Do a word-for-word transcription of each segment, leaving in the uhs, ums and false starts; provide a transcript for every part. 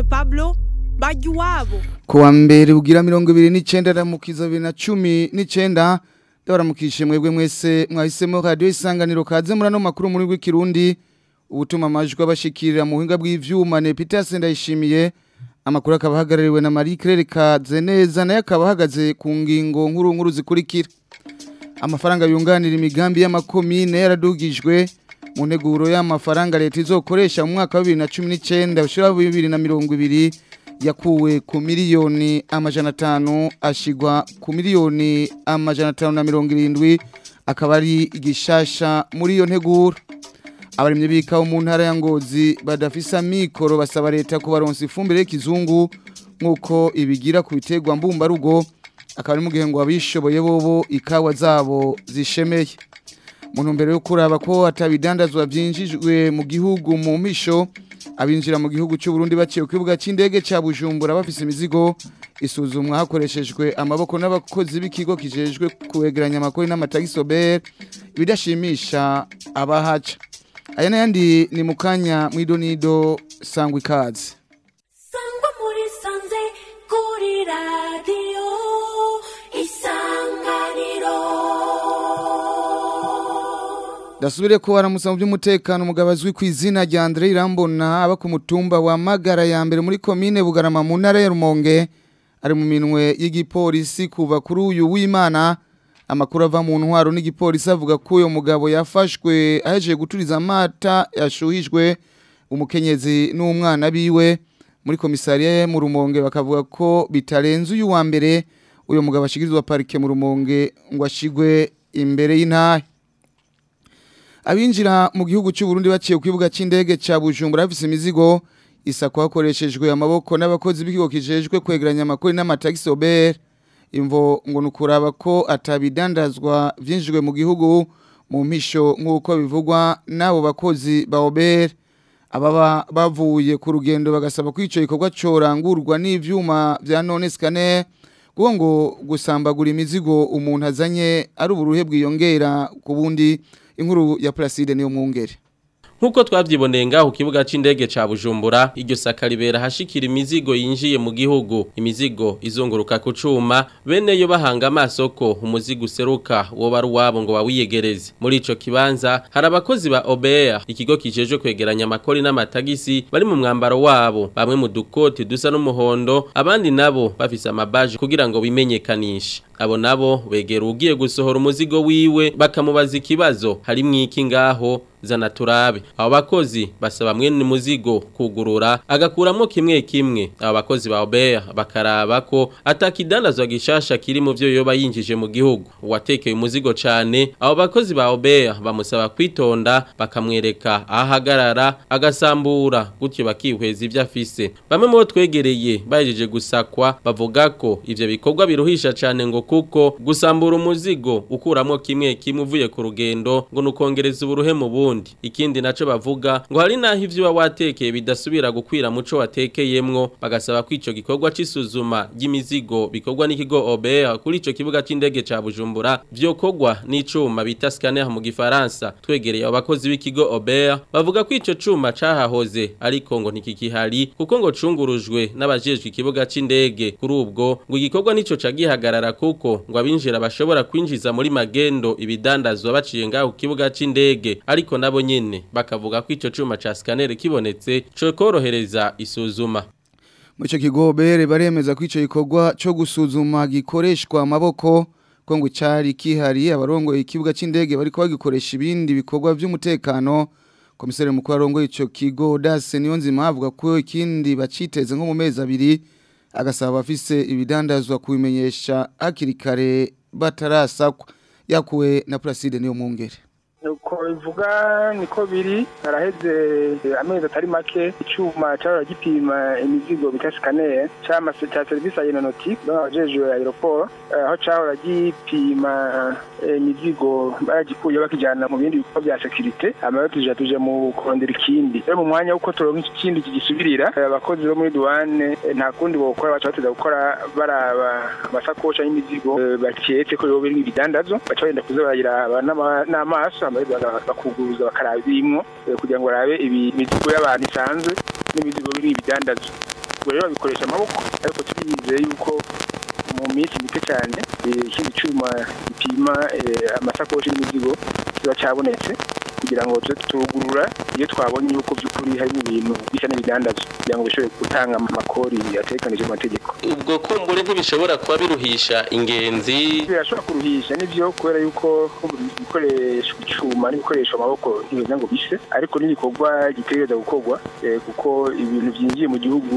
Prince Pablo bajya iwabo kuwa mbere ugira mirongo ibiri n'icenda ramukiza bibiri na cumi n'icenda ndabaramukishe mwebwe mwese mwahisemo radio isanganiro kaze murano makuru muri w'ikirundi ubutuma amajwi abashikirira mu buhinga bw'ivyuma ne Peter Sendayishimiye amakuru akaba hagarariwe na Marie Claire Kazeneza naye akaba hagaze ku ngingo nkuru nkuru zikurikira amafaranga yunganira imigambi y'amakomine yaradugijwe mu nteguro y'amafaranga leta izokoresha mu mwaka wa bibiri na cumi n'icenda ushira bibiri na mirongo ibiri yakuwe ku miliyoni amajana atanu ashigwa ku miliyoni amajana atanu na mirongo irindwi akaba ari igishasha muri iyo nteguro abarimye bikaho mu ntara ya Ngozi badafisa mikoro basaba leta kubaronsa ifumbire y'ikizungu nkuko ibigira ku bitegwa mbumba rugo akaba ari mu gihe ngo abishoboye bobo ikawa zabo zishemeye mu ntumbero yo kuraba ko atabidandazwa byinjijwe mu gihugu mu misho abinjira mu gihugu cy'u Burundi baciye ku kibuga c'indege ca Bujumbura bafise imizigo isuzumwa hakoreshejwe amaboko n'abakozi b'ikigo kijejwe kuwegeranya amakori n'amatagisobere bidashimisha abahaca aya n'ayandi ni mukanya mwidonido sangwa ikaze sangwa muri sanze kuri radio isanganiro Dasubire ko aramusa mu by'umutekano umugabazwi ku izina rya Andre Irambona aba ku mutumba wa Magara ya mbere muri commune Bugarama mu ntara ya Rumonge ari mu minwe y'igipolisi kuva kuri uyu w'Imana amakuru ava mu ntwaro n'igipolisi avuga ko uyo mugabo yafashwe aheje guturiza amata yashuhijwe umukenyezi n'umwana biwe muri komisariya mu Rumonge bakavuga ko bitarenze uyu wa mbere uyo mugabo ashigirizwa parike mu Rumonge ngo ashigwe imbere y'intahe abinjira mu gihugu cy'u Burundi baciye ku kibuga c'indege ca Bujumbura bafise imizigo isakwa hakoreshejwe amaboko n'abakozi b'ikigo kijejwe kwegeranya amakori n'amatagisobere imvo ngo nukuraba ko atabidandazwa vyinjijwe mu gihugu mu mpisho nk'uko bivugwa n'abo bakozi ba Obere ababa bavuye ku rugendo bagasaba ko ico gikorwa corangurwa n'ivyuma vya none scanner kuko ngo gusambagura imizigo umuntu azanye ari uburuhe bwiyongera ku bundi inkuru ya Placide niyo mwungere Nkuko twavyiboneye ngaho kibuga c'indege ca Bujumbura iryo saka libera hashikira imizigo yinjiye mu gihugu imizigo izunguruka ku cuma bene yo bahanga amasoko umuzigo useruka wo bari wabo ngo wawiyegereze muri ico kibanza hari abakozi ba Obea ikigo kijejwe kwegeranya amakori n'amatagisi bari mu mwambaro wabo bamwe mu dukoti dusa n'umuhondo abandi nabo bafise amabaje kugira ngo bimenyekanishe abo nabo begera ugiye gusohora umuzigo wiwe bakamubaza ikibazo harimwo iki ngaho zana turabe abo bakozi basaba mwene muzigo kugurura agakuramo kimwe kimwe abo bakozi ba Obea bakaraba ko atakidandazwa gishasha kiri mu byo yoba yinjije mu gihugu uwatekeye umuzigo cane abo bakozi ba Obea bamusaba kwitonda bakamwereka ahagarara agasambura gutyo bakihweza ivyo afise bamwe mu twegereye bajeje gusakwa bavuga ko ivyo bikorwa biruhisha cane ngo kuko gusambura umuzigo ukuramo kimwe kimwe uvuye ku rugendo ngo nukongereza uburuhe mu bundi ikindi naco bavuga ngo hari naho ivyo watekeye bidasubira gukwira muco watekeyemwo bagasaba ko ico gikorwa c'isuzuma y'imizigo bikorwa n'ikigo Obea kuri ico kibuga c'indege ca Bujumbura vyokogwa n'icuma bita scanner mu gifaransa twegereye abakozi b'ikigo Obea bavuga ko ico cuma cahahoze ariko ngo ntikikihari kuko ngo cungurujwe n'abajejwe ikibuga c'indege kuri ubwo ngo igikorwa nico cagihagarara kuko ngo abinjira bashobora kwinjiza muri magendo ibidandazwa baciye ngaho kibuga c'indege ariko nabo nyene bakavuga ko ico cuma ca scanner kibonetse cyo korohereza isuzuma mu cyo kigo Bere baremeza ko ico gikorwa cyo gusuzuma gikoreshwa amaboko ko ngo cyari kihari abarongo ikibuga c'indege bari ko bagikoresha ibindi bikorwa by'umutekano komisere mukuru arongo ico kigo Dase Niyonzima avuga ko ikindi baciteze nko mu mezi abiri agasaba bafise ibidandazwa kubimenyesha hakiri kare batarasakwa yakuwe na Placide niyo mwungere uko bivuga niko biri araheze amezi atari make icuma cyara gipima imizigo bita scanner cyama cya service aeronautique bajeje aeroport aho cyahora gipima imizigo baragikuye bakijana mu bindi bikorwa bya security amayo tuje tuje mu kurondera ikindi rero mu mwanya uko turonka ikindi kigisubirira abakozi bo muri douane nta kundi bokora bacabateza gukora baraba amasakosha y'imizigo bakiyetse ko yobe ibidandazwa bacagenda kuzabagira n'amaso bakuguruza bakaraba ibimwo kugira ngo barabe imizigo y'abantu isanzwe n'imizigo biri ibidandazwa rero babikoresha amaboko ariko turizeye yuko mu minsi mike cyane ikindi cyuma gipima amasakoshi n'imizigo kiba cyabonetse kugira ngo tugurura iyo twabonye yuko by'ukuri hari ibintu bisa n'ibidandazwa kugira ngo bishobore gutanga amakori atekanije mu mategeko. Ubwo kumbure ntibishobora kuba biruhisha ingenzi birashobora kuruhisha nivyo kubera yuko ibikoresho icuma n'ibikoresho amaboko ntibeza ngo bise ariko n'igikorwa gitegereza gukorwa kuko ibintu byinjiye mu gihugu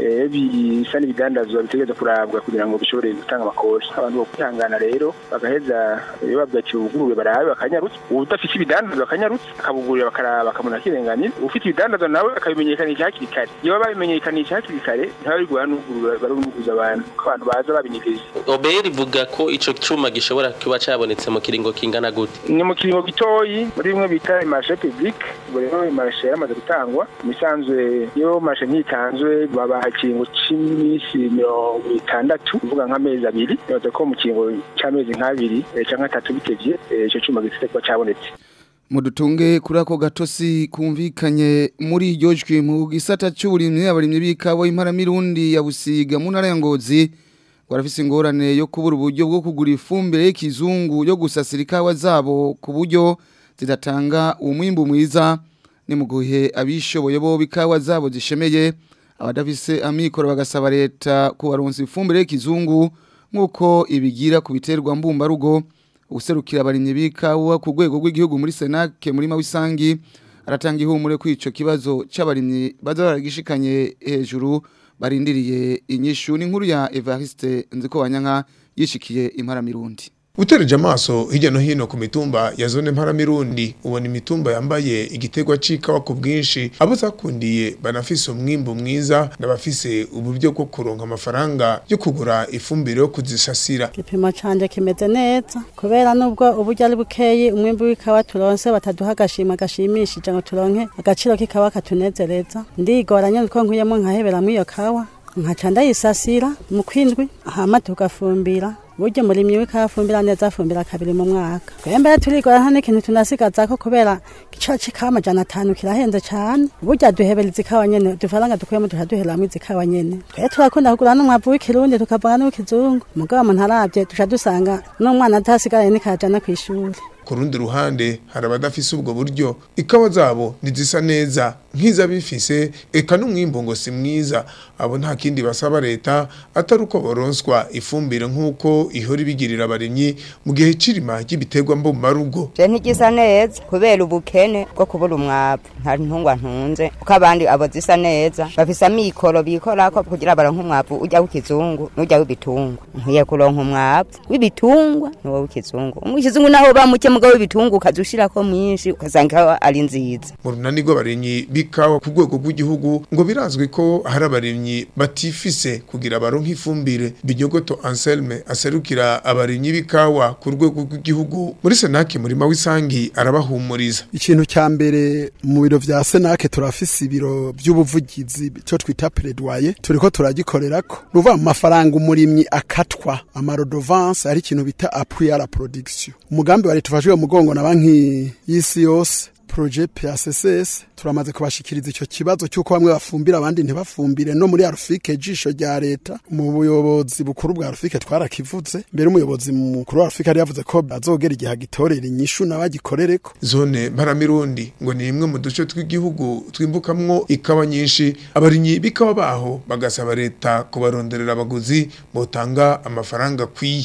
bisa n'ibidandazwa bitegereza kurabwa kugira ngo bishobore gutanga amakori. Abantu bo kwihangana rero bagaheza iyo babwakiye ubugurube barabe bakanyarutse udafite ibidandazwa bakanyarutse akabugurira bakaraba bakamuna kirenganira ufite ibidandazwa nawe akabimenyekanisha hakiri kare iyo babimenyekanisha hakiri kare ntibari guhanugurura barunuguza abantu abantu baza babinyegeje. Oberi vuga ko ico cuma gishobora kuba cabonetse mu kiringo kingana gute? Ni mu kiringo gitoyi muri bimwe bita marché public ubwo rero marché yaramaze gutangwa misanzwe iyo marché ntitanzwe baba hakingo c'imisi mirongo itandatu uvuga nk'amezi abiri yoze ko mu kiringo c'amezi nk'abiri canke atatu bitevye ico cuma gifite ko cabonetse. Mudutunge kuri ako gatosi kumvikanye muri iryo jwi mu gisata cy'uburimyi abarimyi b'ikawa imparamirundi ya Busiga mu ntara ya Ngozi barafise ingorane yo kubura uburyo bwo kugura ifumbire y'ikizungu yo gusasira ikawa zabo ku buryo zidatanga umwimbu mwiza ni mu gihe abishoboye bo bikawa zabo zishemeye abadafise amikoro bagasaba leta kubaronsa ifumbire y'ikizungu nkuko ibigira ku biterwa mbumbarugo. Userukira abarimyi b'ikawa ku rwego rw'igihugu muri Senake muri Mawisangi aratanga ihumure kwico kibazo c'abarimyi baza baragishikanye hejuru barindiriye inyishu n'inkuru ya Evariste Nziko Wanyanka yishikiye imparamirundi. Utereje amaso hirya no hino ku mitumba ya zone mparamirundi ubona imitumba yambaye igitegwa cikawa ku bwinshi abo zakundiye banafise umwimbo mwiza n'abafise uburyo bwo kuronka amafaranga yo kugura ifumbire yo kuzisasira. Igipimo canje kimeze neza kubera nubwo uburyo ari bukeyi umwimbo w'ikawa turonse bataduha agashima gashimishije ngo turonke agaciro k'ikawa katunezereza. Ndigoranye uko nkuyemo nkahebera mu iyo kawa nkaca ndayisasira mu kwindwi hama tugafumbira. Buryo murimyi w'ikafumbira neza afumbira kabiri mu mwaka. Kwembere turigora nta n'ikintu tunasigaza ko kubera gico cikama jana atanu kirahenze cyane. Burya duhebeliza ikawa nyene dufaranga dukuyemo duhaduhera mu zikawa nyene. Twe turakunda kugura n'umwavu w'ikirundi tukavanga n'w'ikizungu. Mugabo mu ntaravye tuca dusanga n'umwana atasigaraye nikajana kw'ishuri. Ku rundi ruhande hari abadafise ubwo buryo ikawa zabo nizisa neza nkiza bifise eka n'umwimbo ngo si mwiza abo nta kindi basaba leta atari uko boronswa ifumbire nk'uko ihora ibigirira abarimyi mu gihe cirima ry'ibiterwa mbumbarugo. Je ntigisa neza kubera ubukene bwo kubura umwavu nta ntungwa ntunze uko abandi abo zisa neza bafise amikoro bikorako kugira baronke umwavu ujya w'ikizungu n'ujya w'ibitungwa. Nkwiye kuronka umwavu w'ibitungwa n'uwo w'ikizungu. Umwikizungu naho bamuke mugabo w'ibitungwa ukazushirako mwinshi ukazanga ari nziza. Mu runani rw'abarimyi b'ikawa ku rwego rw'igihugu ngo birazwi ko hari abarimyi batifise kugira baronke ifumbire. Binyogoto Anselme aserukira abarimyi b'ikawa ku rwego rw'igihugu muri Senake muri Mawisangi arabahumuriza. Ikintu cya mbere mu biro vya Senake turafise ibiro by'ubuvugizi cyo twita plaidoyer turiko turagikorerako ruva mu mafaranga umurimyi akatwa amarodovance ari ikintu bita appui à la production. Umugambi wari tufashwe mu mugongo na banki y'isi yose projet P A C C S turamaze kubashikiriza ico kibazo cyuko bamwe bafumbira abandi ntibafumbire no muri Arufike jisho rya leta mu buyobozi bukuru bwa Arufike twarakivuze mbere umuyobozi mukuru wa Arufike ari yavuze ko bazogera igihe gitorera inyishu nabagikorereko. Zone mparamirundi ngo ni imwe mu duce tw'igihugu twimbukamwo ikawa nyinshi abarinyi bikawa baho bagasaba leta kubaronderera abaguzi botanga amafaranga kwiye.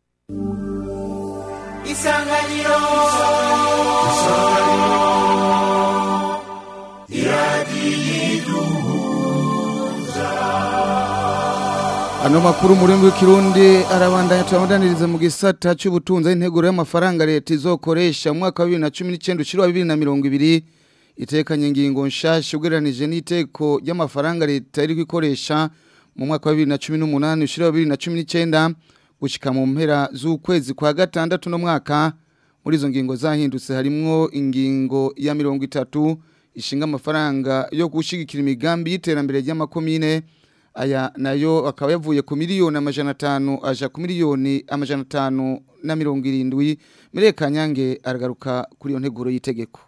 Isanganiro Isanganiro Iradiduza Ano makuru muri w'ikirundi arabandanya turamudaniriza mu gisata cy'ubutunzi integuro y'amafaranga leta izokoresha mu mwaka wa bibiri na cumi n'icyenda ushira bibiri na mirongo ibiri itekanye ingingo nshasha ugereranije n'iteko y'amafaranga leta iri gukoresha mu mwaka wa bibiri na cumi n'umunani ushira bibiri na cumi n'icyenda gushika mu mpera z'ukwezi kwa gatandatu no mwaka. Muri izo ngingo zahindutse harimwo ingingo ya mirongo itatu ishinga amafaranga yo gushigikira imigambi y'iterambere ry'amakomine aya nayo akaba yavuye ku miliyoni amajana atanu aja ku miliyoni amajana atanu na mirongo irindwi. Mireka Nyange aragaruka kuri iyo nteguro y'itegeko.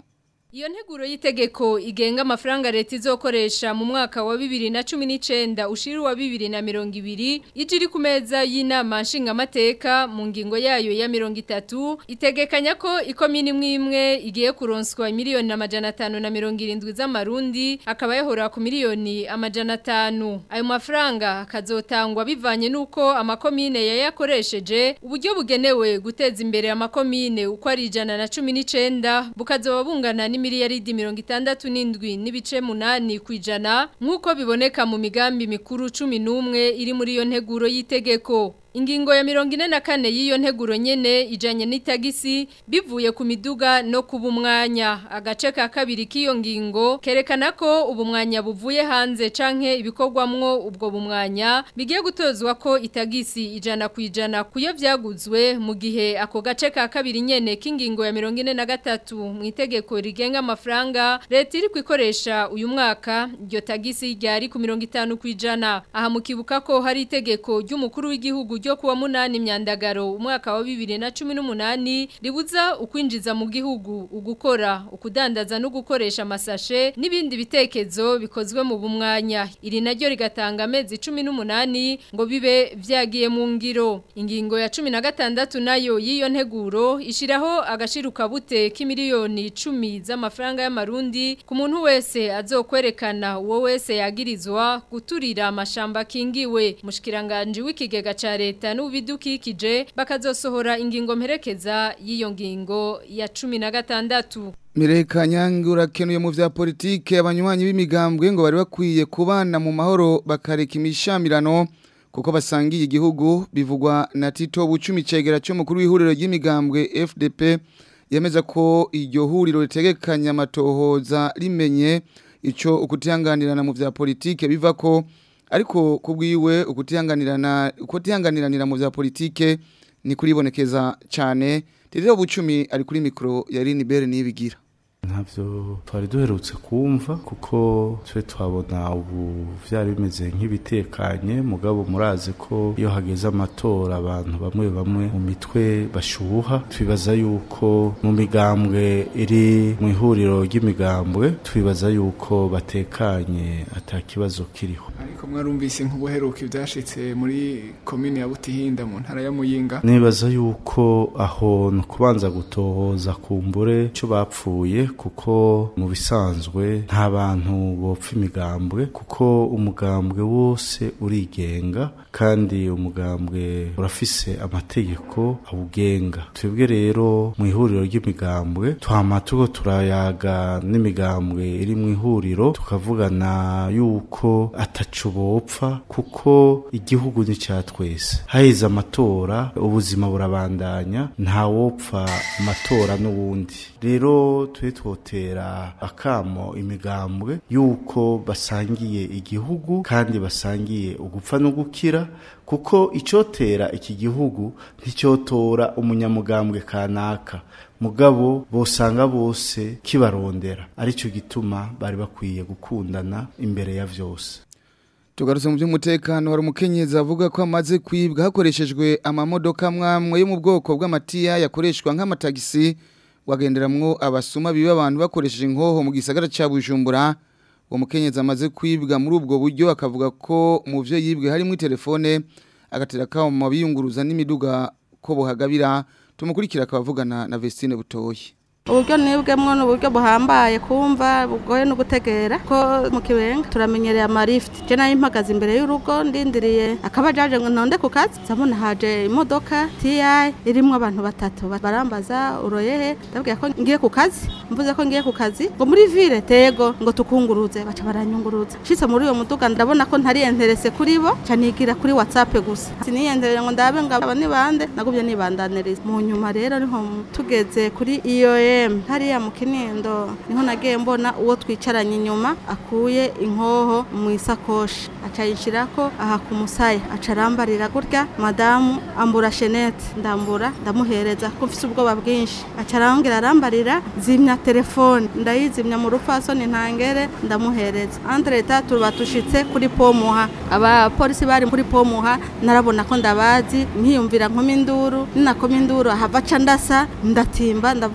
Iyo nteguro y'itegeko igenga amafaranga leta izokoresha mu mwaka wa bibiri na cumi n'icenda ushira wa bibiri na mirongo ibiri ijiri ku meza y'inama nshingamateka mu ngingo yayo ya mirongo itatu itegekanya ko ikomini imwe igiye kuronswa miliyoni amajana atanu na mirongo irindwi z'amarundi akaba yahora ku miliyoni amajana atanu. Ayo mafaranga kazotangwa bivanye nuko amakomine yayakoresheje uburyo bugenewe guteza imbere amakomine uko ari ijana na cumi n'icenda bukazoba bungana ni miliyaridi mirongo itandatu n'indwi n'ibice munani kwijana nkuko biboneka mu migambi mikuru cumi n'umwe iri muri iyo nteguro y'itegeko. Ingingo ya mirongo ine na kane y'iyo nteguro nyene ijanye n'itagisi bivuye ku miduga no kubumwanya. Agace ka kabiri k'iyo ngingo kerekana ko ubumwanya buvuye hanze canke ibikorwamwo ubwo bumwanya bigiye gutozwa ko itagisi ijana kwijana kuyo vyaguzwe mu gihe ako gace ka kabiri nyene k'ingingo ya mirongo ine na gatatu mu itegeko rigenga amafaranga leta iri kwikoresha uyu mwaka iryo tagisi ryari ku mirongo itanu kwijana. Aha mukibuka ko hari itegeko ry'umukuru w'igihugu ryo kuwa munani myandagaro umwaka wa bibiri na cumi n'umunani ribuza ukwinjiza mu gihugu ugukora ukudandaza no gukoresha amasashe n'ibindi bitekezo bikozwe mu bumwanya. Iri naryo rigatanga amezi cumi n'umunani ngo bibe vyagiye mu ngiro. Ingingo ya cumi na gatandatu nayo y'iyo nteguro ishiraho agashiruka bute k'imiliyoni cumi z'amafaranga y'amarundi ku muntu wese azokwerekana uwo wese yagirizwa guturira amashamba kingiwe. Mushikiranganje w'ikigega ca leta n'ubidukikije bakazosohora ingingo mperekeza y'iyo ngingo ya cumi na gatandatu. Mireka Nyange urakenuye mu vya politike abanywanyi b'imigambwe ngo bari bakwiye kubana mu mahoro bakareka imishamirano kuko basangiye igihugu bivugwa na Tito Bucumi cegera cyo mukuru w'ihuriro ry'imigambwe F D P yemeza ko iryo huriro ritegekanya amatohoza rimenye ico ukutihanganirana mu vya politike biva ko ariko kubwiwe ukutihanganirana ukutihanganiranira mu vya politike ni kuribonekeza cyane. Tito Bucumi ari kuri mikro ya Rinibere nibigira. Ntabyo twari duherutse kumva kuko twe twabona ubu vyari bimeze nk'ibitekanye mugabo muraze ko iyo hageze amatora abantu bamwe bamwe mu mitwe bashuha twibaza yuko mu migambwe iri mu ihuriro ry'imigambwe twibaza yuko batekanye atakibazo kiriho. Ariko mwarumvise nk'ubuheruka ivyashitse muri commune ya Butihinda mu ntara ya Muyinga. Nibaza yuko aho no kubanza gutohoza kumbure cyo bapfuye kuko mu bisanzwe nta bantu bopfa imigambwe kuko umugambwe wose urigenga kandi umugambwe urafise amategeko awugenga. Twebwe rero mu ihuriro ry'imigambwe twama tuko turayaga n'imigambwe iri mu ihuriro tukavugana yuko ataco bopfa kuko igihugu ni cya twese. Haize amatora ubuzima burabandanya nta wopfa amatora n'uwundi. Rero twe twotera akamo imigambwe yuko basangiye igihugu kandi basangiye ugupfa no gukira kuko icotera iki gihugu nticyotora umunyamugambwe kanaka mugabo bosanga bose kibarondera arico gituma bari bakwiye gukundana imbere ya vyose. Tugarutse mu by'umutekano hari umukenyezi avuga ko amaze kwibwa hakoreshejwe amamodoka mwamwe yo mu bwoko bw'amatiya yakoreshwa nk'amatagisi wagenderamwo abasuma biba abantu bakoresheje inkoho mu gisagara ca Bujumbura. Uwo mukenyezi amaze kwibwa muri ubwo buryo akavuga ko mu byo yibwe harimo telefone agatera kawo mu biyunguruza n'imiduga ko bohagabira. Tumukurikira akavugana na Vestine Butoyi. Uburyo nibwemwo n'uburyo buhambaye kumva bugoye no gutegera ko mu Kibenga turamenyereye amalift. Je nayo impagaze imbere y'urugo ndindiriye akabajaje ngo ntonde ku kazi zabona haje imodoka T I irimwo abantu batatu barambaza uroyehe ndabwiye ko ngiye ku kazi mvuze ko ngiye ku kazi ngo muri ville tego ngo tukunguruze baca baranyunguruza shitse muri uyo muduga ndabona ko ntari interesse kuri bo canigira kuri WhatsApp gusa siniyendereye ngo ndabe ngo abani bande nagubye nibandaniriza mu nyuma rero niho tugeze kuri iyo hariya mu Kinindo niho nagiye mbona uwo twicaranye inyuma akuye inkoho mu isakoshi acayishirako aha ku musaya acarambarira gurya madamu ambura Chenette ndambura ndamuhereza ko mfise ubwoba bwinshi acarangira arambarira zimya telefone ndayizimya mu rupfasoni ntangere ndamuhereza Andre tatu batushitse kuri Pomuha aba polisi bari kuri Pomuha narabona ko ndabazi nkiyumvira nkoma induru ninakoma induru ahava ca ndasa ndatimba ndavuga ati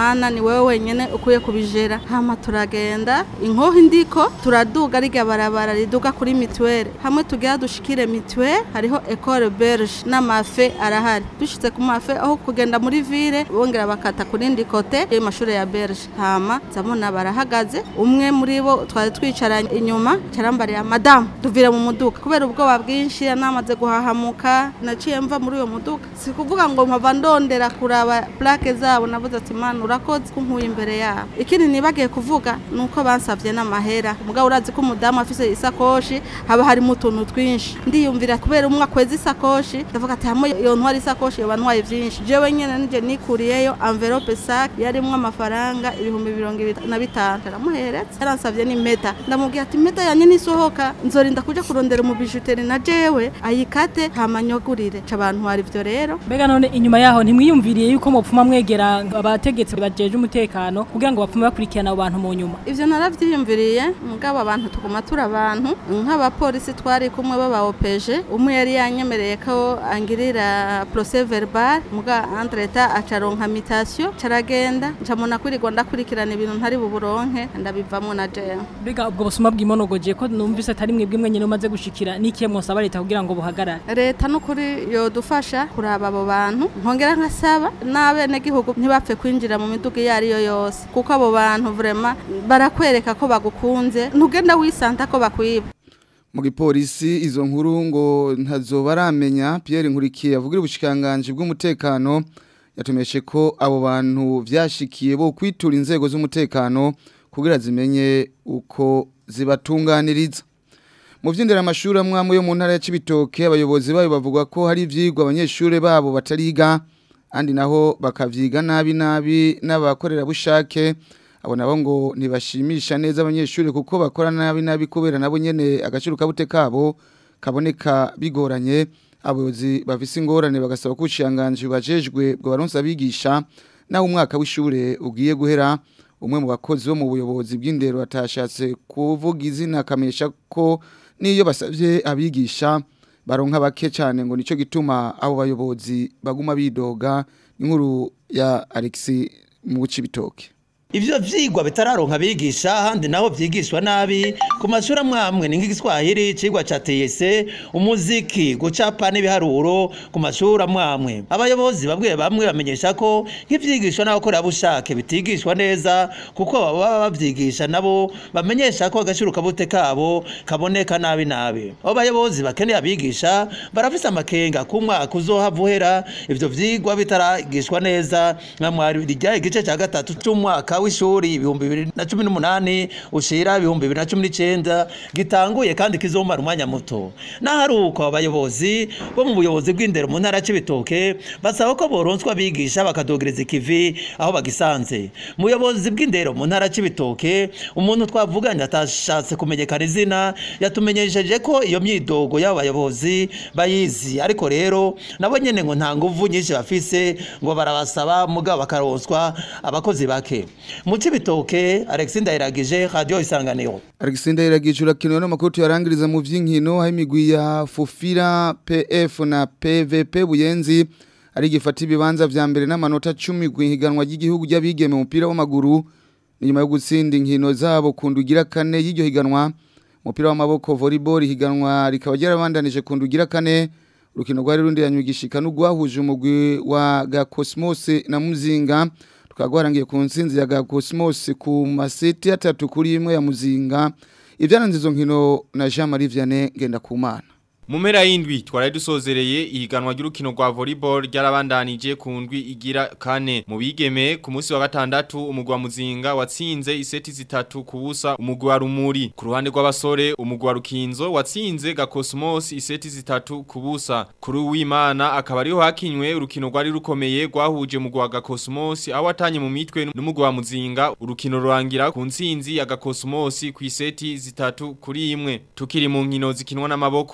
mana ni wewe wenyene ukuye kubijera hama turagenda inkoho indiko turaduga riga barabara riduga kuri mituwere hamwe tugira dushikire mituwere hariho école belge n'amafe arahari dushitse ku mafe aho kugenda muri ville bongera bakata kuri ndi kote yo mashure ya belge hama zamona barahagaze umwe muri bo twari twicaranye inyuma carambari ya madame tuvire mu muduka kubera ubwoba bwinshi namaze guhahamuka naciye mva muri uyo muduka sikuvuga ngo mpava ndondera kuraba plaque zabo navuze ati man urakoze kunkuye imbere yabo ikindi nibagiye kuvuga nuko bansavye n'amahera umugabo urazi ko umudamu afise isakoshi haba hari mu tuntu twinshi ndiyumvira kubera umwe akweza isakoshi ndavuga ati hamwe iyo ntwari isakoshi yoba ntwaye vyinshi jewe nyene nije nikuriyeyo envelope sac yarimwe amafaranga ibihumbi mirongo ibiri na bitanu aramuheretse yaransavye n'impeta ndamubwira ati impeta yanye nisohoka nzorinda kuja kurondera mu bijuteri na jewe ayikate hamanyogurire c'abantu hari ivyo rero mbega none inyuma yaho ntimwiyumviriye yuko mupfuma mwegera abategetsi bajeje umutekano kugira ngo bapfume bakurikirana abo bantu mu nyuma ivyo naravyiyumviriye mugabo abantu tuguma turi abantu nk'abapolisi twari kumwe baba O P G umwe yari yanyemereye ko angirira procès verbal muga entreta acaronka mutation caragenda ncamona kwirirwa ndakurikirana ibintu ntari buburonke ndabivamwo na jewe mbega ubwo busuma bw'imonogoje ko numvise atari mwebwe mwenye umaze gushikira nikiye mwosaba leta kugira ngo buhagarare leta n'ukuri yodufasha kuraba abo bantu nkongera nkasaba n'abene gihugu ntibapfe kwinjira mu miduga yari yo yose kuko abo bantu vraiment barakwereka ko bagukunze ntugenda wisanta ko bakwiba mu gipolisi izo nkuru ngo ntazo baramenya Pierre Nkurikiye avugira ubushikanganje bw'umutekano yatumeshe ko abo bantu vyashikiye bo kwitura inzego z'umutekano kugira zimenye uko zibatunganiriza mu vyindera amashuri amwe yo mu ntara ya Cibitoke abayobozi bayo bavuga ko hari ivyigwa abanyeshure babo batariga andi naho bakavyiga nabi nabi n'abakorera bushake abo nabo ngo ntibashimisha neza abanyeshure kuko bakora nabi nabi kubera nabo nyene agaciro kabute kabo kaboneka bigoranye abayobozi bafise ingorane bagasaba ko ubushinganje bajejwe bwo baronsa bigisha naho umwaka w'ishure ugiye guhera umwe mu bakozi bo mu buyobozi bw'indero atashatse kuvuga izina kamesha ko niyo basavye abigisha baronka bake cyane ngo nico gituma abo bayobozi baguma bidoga inkuru ya Alexis mu Cibitoke. Ivyo vyigwa bitararonka bigisha handi naho vyigishwa nabi ku mashuri amwamwe ni nk'igiswahili cigwa ca T S umuziki gucapa n'ibiharuro ku mashuri amwamwe abayobozi babwiye bamwe bamenyesha ko nk'ivyigishwa n'abakorera bushake bitigishwa neza kuko baba bavyigisha nabo bamenyesha ko agashuru kabute kabo kaboneka nabi nabi abo bayobozi bakeneye abigisha barafise amakenga ku mwaka uzohavuhera ivyo vyigwa bitaragishwa neza nka mwari rijya igice ca gatatu c'umwaka w'ishuri ibihumbi bibiri na cumi n'umunani ushira ibihumbi bibiri na cumi n'icenda gitanguye kandi kizomara umwanya muto naharuko abayobozi bo mu buyobozi bw'indero mu ntara y'Cibitoke basaba ko boronswa bigisha bakadogereza ikivi aho bagisanze mu buyobozi bw'indero mu ntara y'Cibitoke umuntu twavuganye atashatse kumenyekana izina yatumenyesheje ko iyo myidogo y'abayobozi bayizi ariko rero nabo nyene ngo nta nguvu nyinshi bafise ngo barabasaba mugabo bakaronswa abakozi bake mu Cibitoke Alexis Ndayiragije Radio Isanganiro. Alexis Ndayiragije urakinwa n'amakuru yarangiriza mu vy'inkino ha imigwi ya Fufira P F na P V P Buyenzi ari gifata ibibanza vya mbere n'amanota cumi guhiganwa ry'igihugu y'abigeme mu mupira w'amaguru nyuma yo gutsinda inkino zabo kundugira kane y'iryo higanwa umupira w'amaboko volleyball higanwa rikaba ryarabandanije kundugira kane urukino rwari rundi yanyugishika n'ugwahuje umugwi wa ga Cosmos na Muzinga tukagwarangiye ku nsinzi ya ga Cosmos ku maseti atatu kuri imwe ya Muzinga ivyaranze izo nkino na Jean Marie Vianney Ngendakumana. Mu mpera y'indwi twari dusozereye ihiganwa ry'urukino rwa volleyball ryarabandanije ku ndwi igira kane mu bigeme ku munsi wa gatandatu umugwa Muzinga watsinze iseti zitatu ku busa umugwi wa Rumuri ku ruhande rw'abasore umugwi wa Rukinzo watsinze ga Cosmos iseti zitatu ku busa kuri w'Imana akaba ariho hakinywe urukino rwari rukomeye rwahuje umugwi wa ga Cosmos aho watanye mu mitwe n'umugwi wa Muzinga urukino rurangira ku nsinzi ya ga Cosmos ku iseti zitatu kuri imwe tukiri mu nkino zikinwa n'amaboko umuru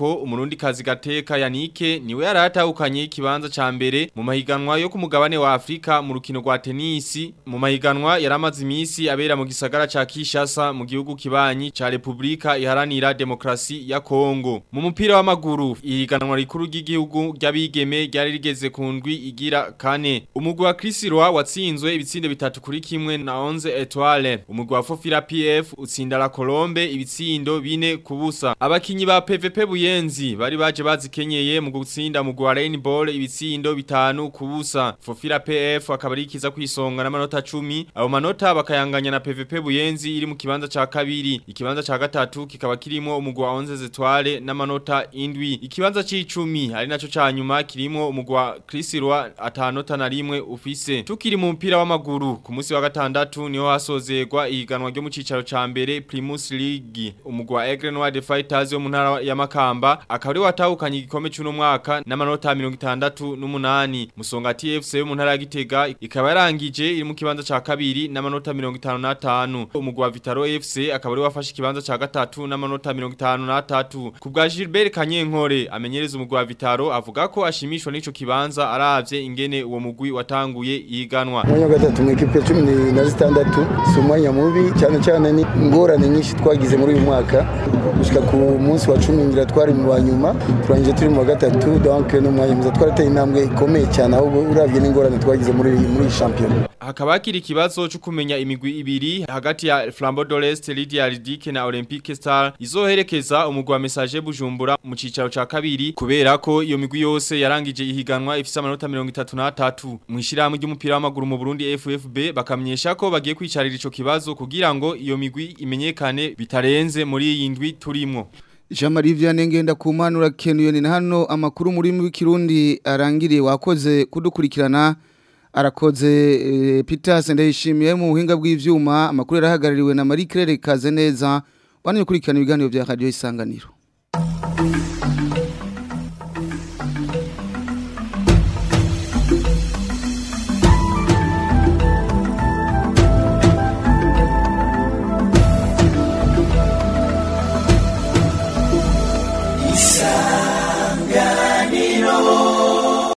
umurundi kazi Gateka Yanike niwe yaratahukanye ikibanza ca mbere mu mahiganwa yo ku mugabane wa Afrika mu rukino rwa tenisi mu mahiganwa yaramaze imisi abera mu gisagara ca Kinshasa mu gihugu kibanyi ca Republika Iharanira Demokrasi ya Kongo. Mu mupira w'amaguru ihiganwa rikuru ry'igihugu ry'abigeme ryari rigeze ku ndwi igira kane. Umugwi wa Krisirwa watsinzwe ibitsinde bitatu kuri kimwe na onze Etoile. Umugwi wa Fofira P F utsinda la Colombe ibitsindo bine kubusa. Abakinyi ba P V P Buyenzi bari baje bazikenyeye mu gutsinda mu gwa Rainbow ibitsindo bitanu kubusa. Fofira P F akabarikiza kwisonga n'amanota cumi. Abo manota bakayanganya na P V P Buyenzi iri mu kibanza ca kabiri. Ikibanza ca gatatu kikaba kirimo umugwi wa onze Etoile n'amanota indwi. Ikibanza c'icumi ari naco ca nyuma kirimo umugwi wa Krisirwa atanota na rimwe ufise. Tukiri mu mpira w'amaguru ku munsi wa gatandatu niho hasozerwa ihiganwa ryo mu cicaro ca mbere Primus League. Umugwi wa Aigle Noir Fighters yo mu ntara ya Makamba akaba ari watahukanye igikombe cy'uno mwaka n'amanota mirongo itandatu n'umunani. Musonga T F C yo mu ntara ya Gitega ikaba yarangije iri mu kibanza ca kabiri n'amanota mirongo itanu n'atanu. Umugwi wa Vitaro F C akaba ari wafashe ikibanza ca gatatu n'amanota mirongo itanu n'atatu. Ku bwa Gilbert Kanyenkore amenyereza umugwi wa Vitaro avuga ko ashimishwa n'ico kibanza aravye ingene uwo mugwi watanguye ihiganwa. Mwanya gatatu mu equipe cumi na zitandatu si umwanya mubi cyane cyane ni ngorane nyinshi twagize muri uyu mwaka gushika ku munsi wa cumi ngira twari mu banyuma turangije turi mu gatatu donc no mwanya mwiza twarateye intambwe ikomeye cyane ahubwo uravye n'ingorane twagize muri muri champion. Hakaba hakiri ikibazo cyo kumenya imigwi ibiri hagati ya Flambeau d'Orest Lydia Ridike na Olympique Star izoherekeza umugwi wa Message Bujumbura mu cicaro ca kabiri kubera ko iyo migwi yose yarangije ihiganwa ifise amanota mirongo itatu n'atatu. Mu ishiramwe ry'umupira w'amaguru mu Burundi F F B bakamenyesha ko bagiye kwicarira ico kibazo kugira ngo iyo migwi imenyekane bitarenze muri iyi ndwi turimo. Jean-Marie Vianney Ngendakumana kenuye ni hano amakuru muri mu Kirundi arangiriye wakoze kudukurikirana arakoze e, Peter Sendayishimiye mu buhinga bw'ivyuma amakuru yarahagarariwe na Marie Claire Kazeneza bane kurikirana ibiganiro bya Radio Isanganiro.